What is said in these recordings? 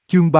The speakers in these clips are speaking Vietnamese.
Chương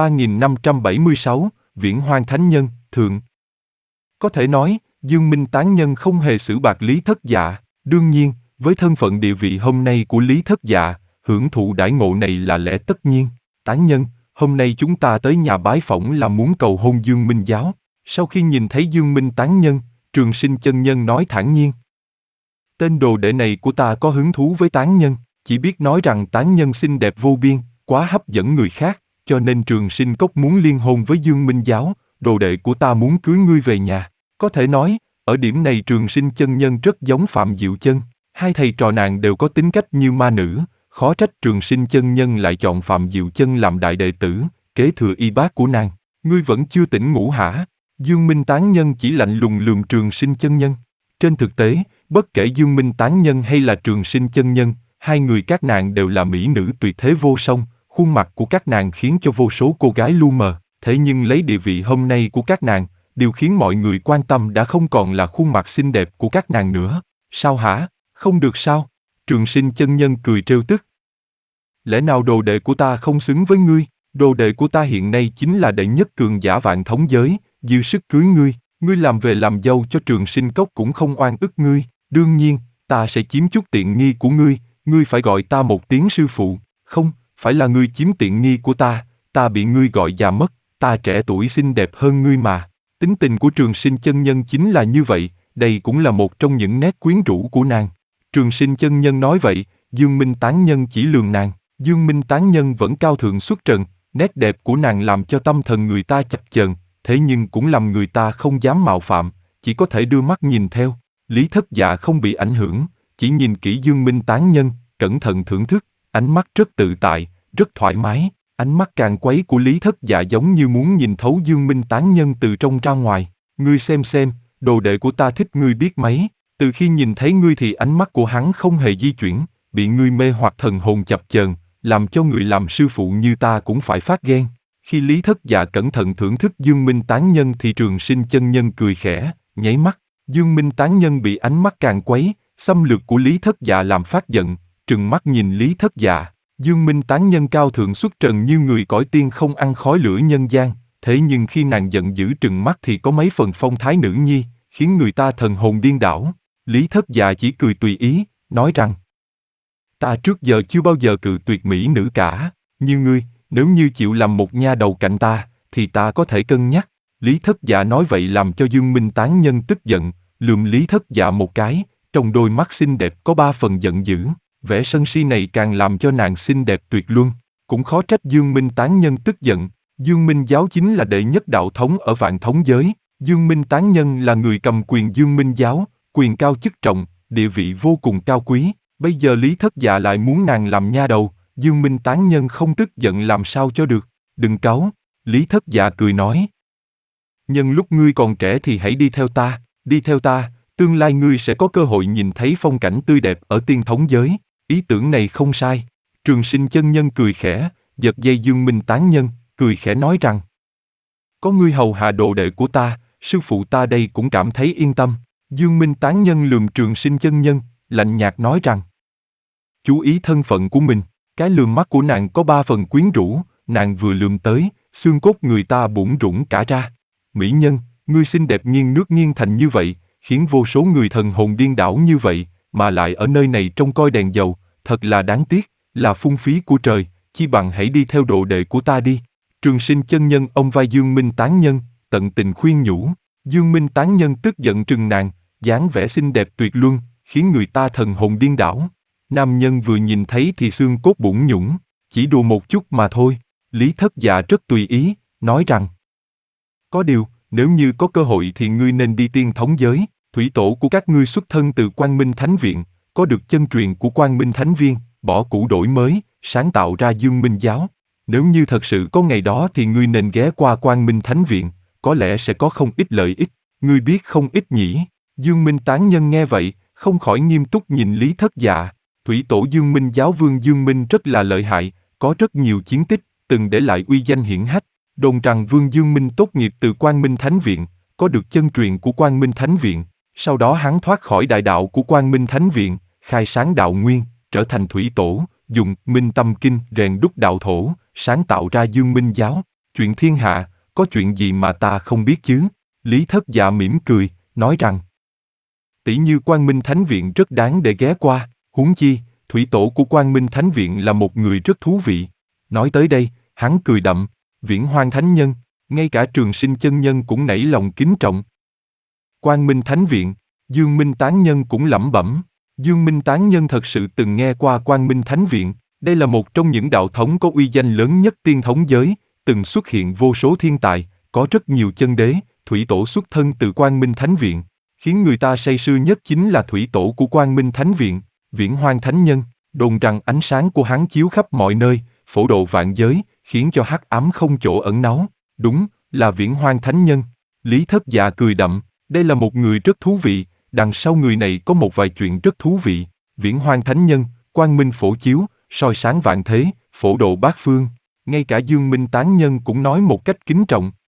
3576, Viễn Hoang Thánh Nhân, Thượng. Có thể nói, Dương Minh Tán Nhân không hề xử bạc Lý Thất Dạ. Đương nhiên, với thân phận địa vị hôm nay của Lý Thất Dạ, hưởng thụ đãi ngộ này là lẽ tất nhiên. Tán Nhân, hôm nay chúng ta tới nhà bái phỏng là muốn cầu hôn Dương Minh Giáo. Sau khi nhìn thấy Dương Minh Tán Nhân, Trường Sinh chân nhân nói thản nhiên. Tên đồ đệ này của ta có hứng thú với Tán Nhân, chỉ biết nói rằng Tán Nhân xinh đẹp vô biên, quá hấp dẫn người khác, cho nên Trường Sinh Cốc muốn liên hôn với Dương Minh Giáo, đồ đệ của ta muốn cưới ngươi về nhà. Có thể nói, ở điểm này Trường Sinh chân nhân rất giống Phạm Diệu Chân, hai thầy trò nàng đều có tính cách như ma nữ, khó trách Trường Sinh chân nhân lại chọn Phạm Diệu Chân làm đại đệ tử, kế thừa y bát của nàng. Ngươi vẫn chưa tỉnh ngủ hả? Dương Minh Tán Nhân chỉ lạnh lùng lườm Trường Sinh chân nhân. Trên thực tế, bất kể Dương Minh Tán Nhân hay là Trường Sinh chân nhân, hai người các nàng đều là mỹ nữ tuyệt thế vô song, khuôn mặt của các nàng khiến cho vô số cô gái lu mờ, thế nhưng lấy địa vị hôm nay của các nàng, điều khiến mọi người quan tâm đã không còn là khuôn mặt xinh đẹp của các nàng nữa. Sao hả? Không được sao? Trường Sinh chân nhân cười trêu tức. Lẽ nào đồ đệ của ta không xứng với ngươi? Đồ đệ của ta hiện nay chính là đệ nhất cường giả vạn thống giới, dư sức cưới ngươi. Ngươi làm về làm dâu cho Trường Sinh Cốc cũng không oan ức ngươi. Đương nhiên, ta sẽ chiếm chút tiện nghi của ngươi. Ngươi phải gọi ta một tiếng sư phụ. Không, phải là ngươi chiếm tiện nghi của ta bị ngươi gọi già mất. Ta trẻ tuổi xinh đẹp hơn ngươi mà. Tính tình của Trường Sinh chân nhân chính là như vậy. Đây cũng là một trong những nét quyến rũ của nàng. Trường Sinh chân nhân nói vậy, Dương Minh Tán Nhân chỉ lườm nàng. Dương Minh Tán Nhân vẫn cao thượng xuất trần, nét đẹp của nàng làm cho tâm thần người ta chập chờn, thế nhưng cũng làm người ta không dám mạo phạm, chỉ có thể đưa mắt nhìn theo. Lý Thất Dạ không bị ảnh hưởng, chỉ nhìn kỹ Dương Minh Tán Nhân, cẩn thận thưởng thức, ánh mắt rất tự tại, rất thoải mái. Ánh mắt càng quấy của Lý Thất Dạ giống như muốn nhìn thấu Dương Minh Tán Nhân từ trong ra ngoài. Ngươi xem, đồ đệ của ta thích ngươi biết mấy. Từ khi nhìn thấy ngươi thì ánh mắt của hắn không hề di chuyển, bị ngươi mê hoặc thần hồn chập chờn, làm cho người làm sư phụ như ta cũng phải phát ghen. Khi Lý Thất Dạ cẩn thận thưởng thức Dương Minh Tán Nhân thì Trường Sinh chân nhân cười khẽ, nháy mắt. Dương Minh Tán Nhân bị ánh mắt càng quấy, xâm lược của Lý Thất Dạ làm phát giận, trừng mắt nhìn Lý Thất Dạ. Dương Minh Tán Nhân cao thượng xuất trần như người cõi tiên không ăn khói lửa nhân gian, thế nhưng khi nàng giận dữ trừng mắt thì có mấy phần phong thái nữ nhi, khiến người ta thần hồn điên đảo. Lý Thất Dạ chỉ cười tùy ý, nói rằng: ta trước giờ chưa bao giờ cự tuyệt mỹ nữ cả, như ngươi, nếu như chịu làm một nha đầu cạnh ta, thì ta có thể cân nhắc. Lý Thất Dạ nói vậy làm cho Dương Minh Tán Nhân tức giận, lườm Lý Thất Dạ một cái, trong đôi mắt xinh đẹp có 3 phần giận dữ. Vẻ sân si này càng làm cho nàng xinh đẹp tuyệt luân, cũng khó trách Dương Minh Tán Nhân tức giận. Dương Minh Giáo chính là đệ nhất đạo thống ở vạn thống giới, Dương Minh Tán Nhân là người cầm quyền Dương Minh Giáo, quyền cao chức trọng, địa vị vô cùng cao quý. Bây giờ Lý Thất Dạ lại muốn nàng làm nha đầu, Dương Minh Tán Nhân không tức giận làm sao cho được. Đừng cáu, Lý Thất Dạ cười nói. Nhân lúc ngươi còn trẻ thì hãy đi theo ta, tương lai ngươi sẽ có cơ hội nhìn thấy phong cảnh tươi đẹp ở tiên thống giới. Ý tưởng này không sai. Trường Sinh chân nhân cười khẽ, giật dây Dương Minh Tán Nhân, cười khẽ nói rằng: có ngươi hầu hạ đồ đệ của ta, sư phụ ta đây cũng cảm thấy yên tâm. Dương Minh Tán Nhân lườm Trường Sinh chân nhân, lạnh nhạt nói rằng: chú ý thân phận của mình. Cái lườm mắt của nàng có 3 phần quyến rũ, nàng vừa lườm tới, xương cốt người ta bủn rủn cả ra. Mỹ nhân, ngươi xinh đẹp nghiêng nước nghiêng thành như vậy, khiến vô số người thần hồn điên đảo như vậy, mà lại ở nơi này trông coi đèn dầu, thật là đáng tiếc, là phung phí của trời, chi bằng hãy đi theo đồ đệ của ta đi. Trường Sinh chân nhân ông vai Dương Minh Tán Nhân, tận tình khuyên nhủ. Dương Minh Tán Nhân tức giận trừng nàng, dáng vẻ xinh đẹp tuyệt luân, khiến người ta thần hồn điên đảo. Nam nhân vừa nhìn thấy thì xương cốt bủn nhũn, chỉ đùa một chút mà thôi. Lý Thất Dạ rất tùy ý, nói rằng: có điều, nếu như có cơ hội thì ngươi nên đi tiên thống giới. Thủy tổ của các ngươi xuất thân từ Quang Minh Thánh Viện, có được chân truyền của Quang Minh Thánh Viên, bỏ cũ đổi mới, sáng tạo ra Dương Minh Giáo. Nếu như thật sự có ngày đó thì ngươi nên ghé qua Quang Minh Thánh Viện, có lẽ sẽ có không ít lợi ích. Ngươi biết không ít nhỉ? Dương Minh Tán Nhân nghe vậy, không khỏi nghiêm túc nhìn Lý Thất Dạ. Thủy tổ Dương Minh Giáo Vương Dương Minh rất là lợi hại, có rất nhiều chiến tích, từng để lại uy danh hiển hách. Đồn rằng Vương Dương Minh tốt nghiệp từ Quang Minh Thánh Viện, có được chân truyền của Quang Minh Thánh Viện. Sau đó hắn thoát khỏi đại đạo của Quang Minh Thánh Viện, khai sáng đạo nguyên, trở thành thủy tổ, dùng Minh Tâm Kinh rèn đúc đạo thổ, sáng tạo ra Dương Minh giáo. Chuyện thiên hạ, có chuyện gì mà ta không biết chứ? Lý Thất Dạ mỉm cười, nói rằng tỷ như Quang Minh Thánh Viện rất đáng để ghé qua, huống chi, thủy tổ của Quang Minh Thánh Viện là một người rất thú vị. Nói tới đây, hắn cười đậm, Viễn Hoang Thánh Nhân, ngay cả Trường Sinh chân nhân cũng nảy lòng kính trọng. Quang Minh Thánh Viện, Dương Minh Tán Nhân cũng lẩm bẩm, Dương Minh Tán Nhân thật sự từng nghe qua Quang Minh Thánh Viện, đây là một trong những đạo thống có uy danh lớn nhất tiên thống giới, từng xuất hiện vô số thiên tài, có rất nhiều chân đế, thủy tổ xuất thân từ Quang Minh Thánh Viện. Khiến người ta say sưa nhất chính là thủy tổ của Quang Minh Thánh Viện, Viễn Hoang Thánh Nhân, đồn rằng ánh sáng của hắn chiếu khắp mọi nơi, phổ độ vạn giới, khiến cho hắc ám không chỗ ẩn náu. Đúng, là Viễn Hoang Thánh Nhân. Lý Thất Dạ cười đậm, đây là một người rất thú vị, đằng sau người này có một vài chuyện rất thú vị. Viễn Hoang Thánh Nhân, quang minh phổ chiếu, soi sáng vạn thế, phổ độ bát phương. Ngay cả Dương Minh Tán Nhân cũng nói một cách kính trọng.